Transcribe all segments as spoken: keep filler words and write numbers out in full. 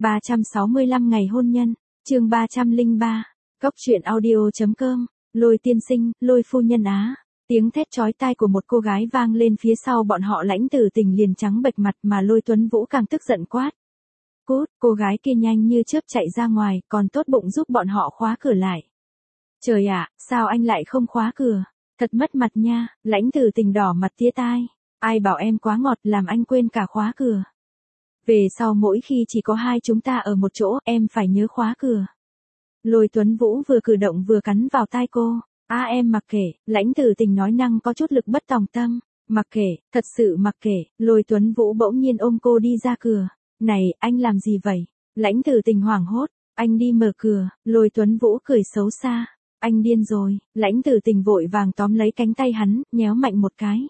ba trăm sáu mươi lăm ngày hôn nhân, chương ba trăm lẻ ba, Cốc truyện audio.com, Lôi tiên sinh, Lôi phu nhân á. Tiếng thét chói tai của một cô gái vang lên phía sau bọn họ, Lãnh Tử Tình liền trắng bệch mặt mà Lôi Tuấn Vũ càng tức giận quát. Cút, cô gái kia nhanh như chớp chạy ra ngoài, còn tốt bụng giúp bọn họ khóa cửa lại. Trời ạ, sao anh lại không khóa cửa? Thật mất mặt nha, Lãnh Tử Tình đỏ mặt tía tai. Ai bảo em quá ngọt làm anh quên cả khóa cửa. Về sau mỗi khi chỉ có hai chúng ta ở một chỗ, em phải nhớ khóa cửa. Lôi Tuấn Vũ vừa cử động vừa cắn vào tai cô. A à, em mặc kệ, Lãnh Tử Tình nói năng có chút lực bất tòng tâm. Mặc kệ, thật sự mặc kệ. Lôi Tuấn Vũ bỗng nhiên ôm cô đi ra cửa. Này, anh làm gì vậy? Lãnh Tử Tình hoảng hốt. Anh đi mở cửa. Lôi Tuấn Vũ cười xấu xa. Anh điên rồi. Lãnh Tử Tình vội vàng tóm lấy cánh tay hắn, nhéo mạnh một cái.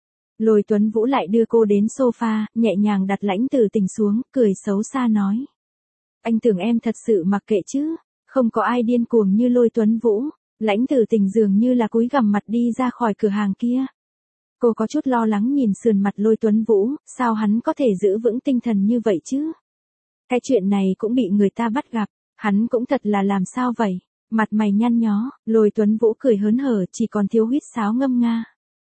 Lôi Tuấn Vũ lại đưa cô đến sofa, nhẹ nhàng đặt Lãnh Tử Tình xuống, cười xấu xa nói. Anh tưởng em thật sự mặc kệ chứ? Không có ai điên cuồng như Lôi Tuấn Vũ. Lãnh Tử Tình dường như là cúi gằm mặt đi ra khỏi cửa hàng kia. Cô có chút lo lắng nhìn sườn mặt Lôi Tuấn Vũ, sao hắn có thể giữ vững tinh thần như vậy chứ? Cái chuyện này cũng bị người ta bắt gặp, hắn cũng thật là làm sao vậy? Mặt mày nhăn nhó, Lôi Tuấn Vũ cười hớn hở, chỉ còn thiếu huýt sáo ngâm nga.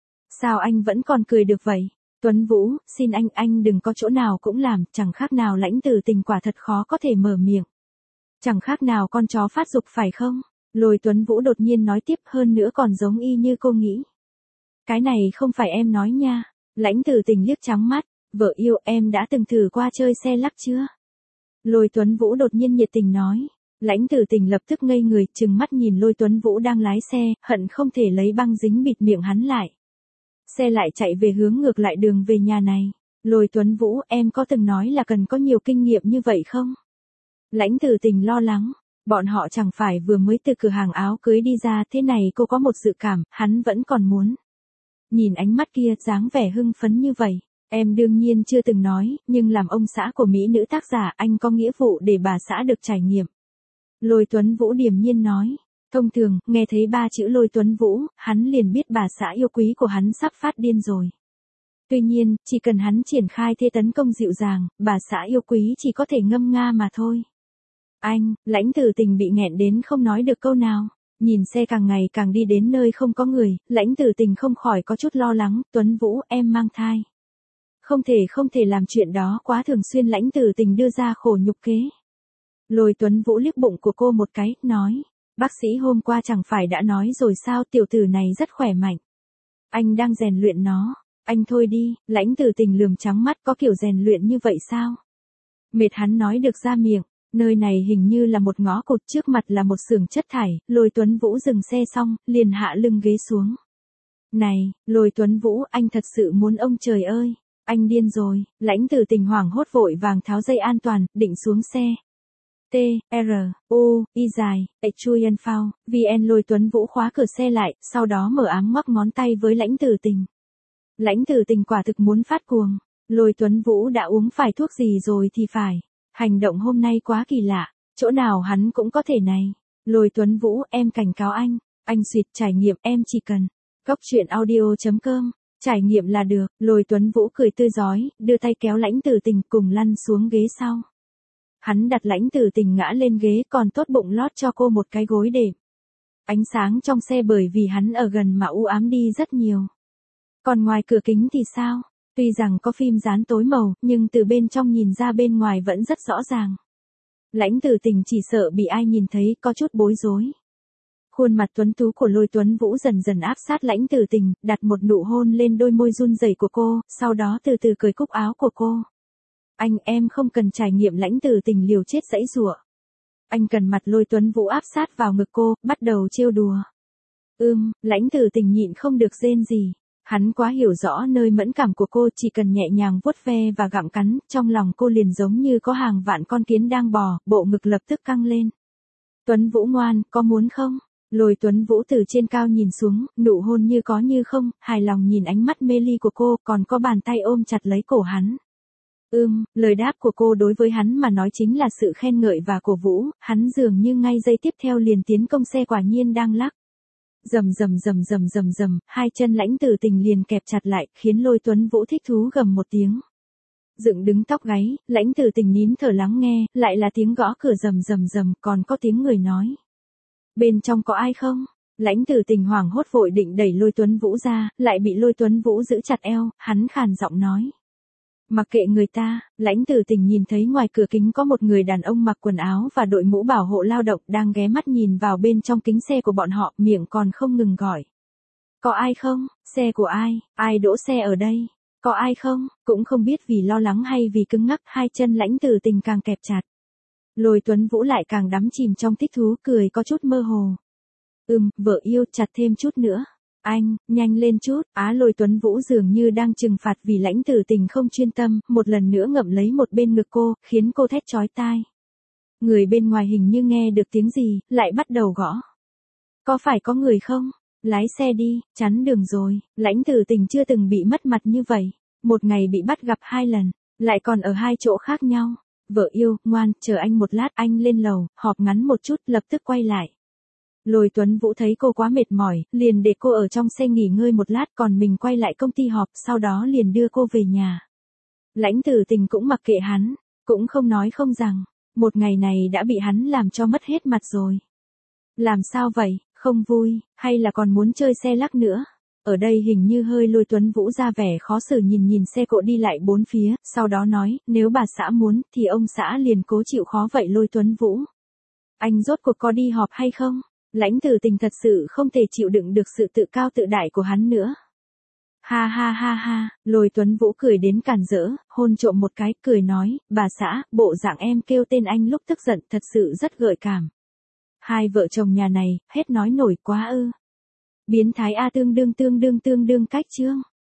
Sao anh vẫn còn cười được vậy? Tuấn Vũ, xin anh, anh đừng có chỗ nào cũng làm, chẳng khác nào Lãnh Tử Tình quả thật khó có thể mở miệng. Chẳng khác nào con chó phát dục phải không? Lôi Tuấn Vũ đột nhiên nói tiếp, hơn nữa còn giống y như cô nghĩ. Cái này không phải em nói nha. Lãnh Tử Tình liếc trắng mắt, vợ yêu, em đã từng thử qua chơi xe lắc chưa? Lôi Tuấn Vũ đột nhiên nhiệt tình nói. Lãnh Tử Tình lập tức ngây người, trừng mắt nhìn Lôi Tuấn Vũ đang lái xe, hận không thể lấy băng dính bịt miệng hắn lại. Xe lại chạy về hướng ngược lại đường về nhà này. Lôi Tuấn Vũ, em có từng nói là cần có nhiều kinh nghiệm như vậy không? Lãnh Tử Tình lo lắng. Bọn họ chẳng phải vừa mới từ cửa hàng áo cưới đi ra, thế này cô có một dự cảm, hắn vẫn còn muốn. Nhìn ánh mắt kia, dáng vẻ hưng phấn như vậy, em đương nhiên chưa từng nói, nhưng làm ông xã của mỹ nữ tác giả, anh có nghĩa vụ để bà xã được trải nghiệm. Lôi Tuấn Vũ điềm nhiên nói. Thông thường, nghe thấy ba chữ Lôi Tuấn Vũ, hắn liền biết bà xã yêu quý của hắn sắp phát điên rồi. Tuy nhiên, chỉ cần hắn triển khai thế tấn công dịu dàng, bà xã yêu quý chỉ có thể ngâm nga mà thôi. Anh, Lãnh Tử Tình bị nghẹn đến không nói được câu nào. Nhìn xe càng ngày càng đi đến nơi không có người, Lãnh Tử Tình không khỏi có chút lo lắng. Tuấn Vũ, em mang thai. Không thể không thể làm chuyện đó quá thường xuyên. Lãnh Tử Tình đưa ra khổ nhục kế. Lôi Tuấn Vũ liếc bụng của cô một cái, nói. Bác sĩ hôm qua chẳng phải đã nói rồi sao, tiểu tử này rất khỏe mạnh. Anh đang rèn luyện nó. Anh thôi đi. Lãnh Tử Tình lườm trắng mắt, có kiểu rèn luyện như vậy sao? Mệt hắn nói được ra miệng. Nơi này hình như là một ngõ cụt, trước mặt là một xưởng chất thải. Lôi Tuấn Vũ dừng xe xong, liền hạ lưng ghế xuống. Này, Lôi Tuấn Vũ, anh thật sự muốn ông trời ơi. Anh điên rồi. Lãnh Tử Tình hoảng hốt vội vàng tháo dây an toàn, định xuống xe. T, R, U, Y dài, H chui en phao, V N. Lôi Tuấn Vũ khóa cửa xe lại, sau đó mở ám ngoắc ngón tay với Lãnh Tử Tình. Lãnh Tử Tình quả thực muốn phát cuồng. Lôi Tuấn Vũ đã uống phải thuốc gì rồi thì phải. Hành động hôm nay quá kỳ lạ, chỗ nào hắn cũng có thể này. Lôi Tuấn Vũ, em cảnh cáo anh, anh suyệt trải nghiệm, em chỉ cần. Cốc truyện audio.com, trải nghiệm là được. Lôi Tuấn Vũ cười tươi rói, đưa tay kéo Lãnh Tử Tình cùng lăn xuống ghế sau. Hắn đặt Lãnh Tử Tình ngã lên ghế, còn tốt bụng lót cho cô một cái gối đệm. Ánh sáng trong xe bởi vì hắn ở gần mà u ám đi rất nhiều. Còn ngoài cửa kính thì sao? Tuy rằng có phim dán tối màu, nhưng từ bên trong nhìn ra bên ngoài vẫn rất rõ ràng. Lãnh Tử Tình chỉ sợ bị ai nhìn thấy, có chút bối rối. Khuôn mặt tuấn tú của Lôi Tuấn Vũ dần dần áp sát Lãnh Tử Tình, đặt một nụ hôn lên đôi môi run rẩy của cô, sau đó từ từ cởi cúc áo của cô. Anh, em không cần trải nghiệm. Lãnh Tử Tình liều chết giãy giụa. Anh cần mặt. Lôi Tuấn Vũ áp sát vào ngực cô, bắt đầu trêu đùa. Ưm, Lãnh Tử Tình nhịn không được rên gì. Hắn quá hiểu rõ nơi mẫn cảm của cô, chỉ cần nhẹ nhàng vuốt ve và gặm cắn, trong lòng cô liền giống như có hàng vạn con kiến đang bò, bộ ngực lập tức căng lên. Tuấn Vũ ngoan, có muốn không? Lôi Tuấn Vũ từ trên cao nhìn xuống, nụ hôn như có như không, hài lòng nhìn ánh mắt mê ly của cô, còn có bàn tay ôm chặt lấy cổ hắn. Ưm, lời đáp của cô đối với hắn mà nói chính là sự khen ngợi và cổ vũ, hắn dường như ngay giây tiếp theo liền tiến công. Xe quả nhiên đang lắc. Rầm rầm rầm rầm rầm rầm, hai chân Lãnh Tử Tình liền kẹp chặt lại, khiến Lôi Tuấn Vũ thích thú gầm một tiếng. Dựng đứng tóc gáy, Lãnh Tử Tình nín thở lắng nghe, lại là tiếng gõ cửa rầm rầm rầm, còn có tiếng người nói. Bên trong có ai không? Lãnh Tử Tình hoảng hốt vội định đẩy Lôi Tuấn Vũ ra, lại bị Lôi Tuấn Vũ giữ chặt eo, hắn khàn giọng nói. Mặc kệ người ta, Lãnh Tử Tình nhìn thấy ngoài cửa kính có một người đàn ông mặc quần áo và đội mũ bảo hộ lao động đang ghé mắt nhìn vào bên trong kính xe của bọn họ, miệng còn không ngừng gọi. Có ai không? Xe của ai? Ai đỗ xe ở đây? Có ai không? Cũng không biết vì lo lắng hay vì cứng ngắc, hai chân Lãnh Tử Tình càng kẹp chặt. Lôi Tuấn Vũ lại càng đắm chìm trong thích thú, cười có chút mơ hồ. Ừm, vợ yêu, chặt thêm chút nữa. Anh, nhanh lên chút. Á Lôi Tuấn Vũ dường như đang trừng phạt vì Lãnh Tử Tình không chuyên tâm, một lần nữa ngậm lấy một bên ngực cô, khiến cô thét chói tai. Người bên ngoài hình như nghe được tiếng gì, lại bắt đầu gõ. Có phải có người không? Lái xe đi, chắn đường rồi. Lãnh Tử Tình chưa từng bị mất mặt như vậy. Một ngày bị bắt gặp hai lần, lại còn ở hai chỗ khác nhau. Vợ yêu, ngoan, chờ anh một lát, anh lên lầu, họp ngắn một chút, lập tức quay lại. Lôi Tuấn Vũ thấy cô quá mệt mỏi, liền để cô ở trong xe nghỉ ngơi một lát, còn mình quay lại công ty họp, sau đó liền đưa cô về nhà. Lãnh Tử Tình cũng mặc kệ hắn, cũng không nói không rằng, một ngày này đã bị hắn làm cho mất hết mặt rồi. Làm sao vậy, không vui, hay là còn muốn chơi xe lắc nữa? Ở đây hình như hơi Lôi Tuấn Vũ ra vẻ khó xử nhìn nhìn xe cộ đi lại bốn phía, sau đó nói, nếu bà xã muốn, thì ông xã liền cố chịu khó vậy Lôi Tuấn Vũ. Anh rốt cuộc có đi họp hay không? Lãnh Tử Tình thật sự không thể chịu đựng được sự tự cao tự đại của hắn nữa. Ha ha ha ha, Lôi Tuấn Vũ cười đến càn rỡ, hôn trộm một cái, cười nói, bà xã, bộ dạng em kêu tên anh lúc tức giận thật sự rất gợi cảm. Hai vợ chồng nhà này, hết nói nổi quá ư. Biến thái A tương đương tương đương tương đương cách chương.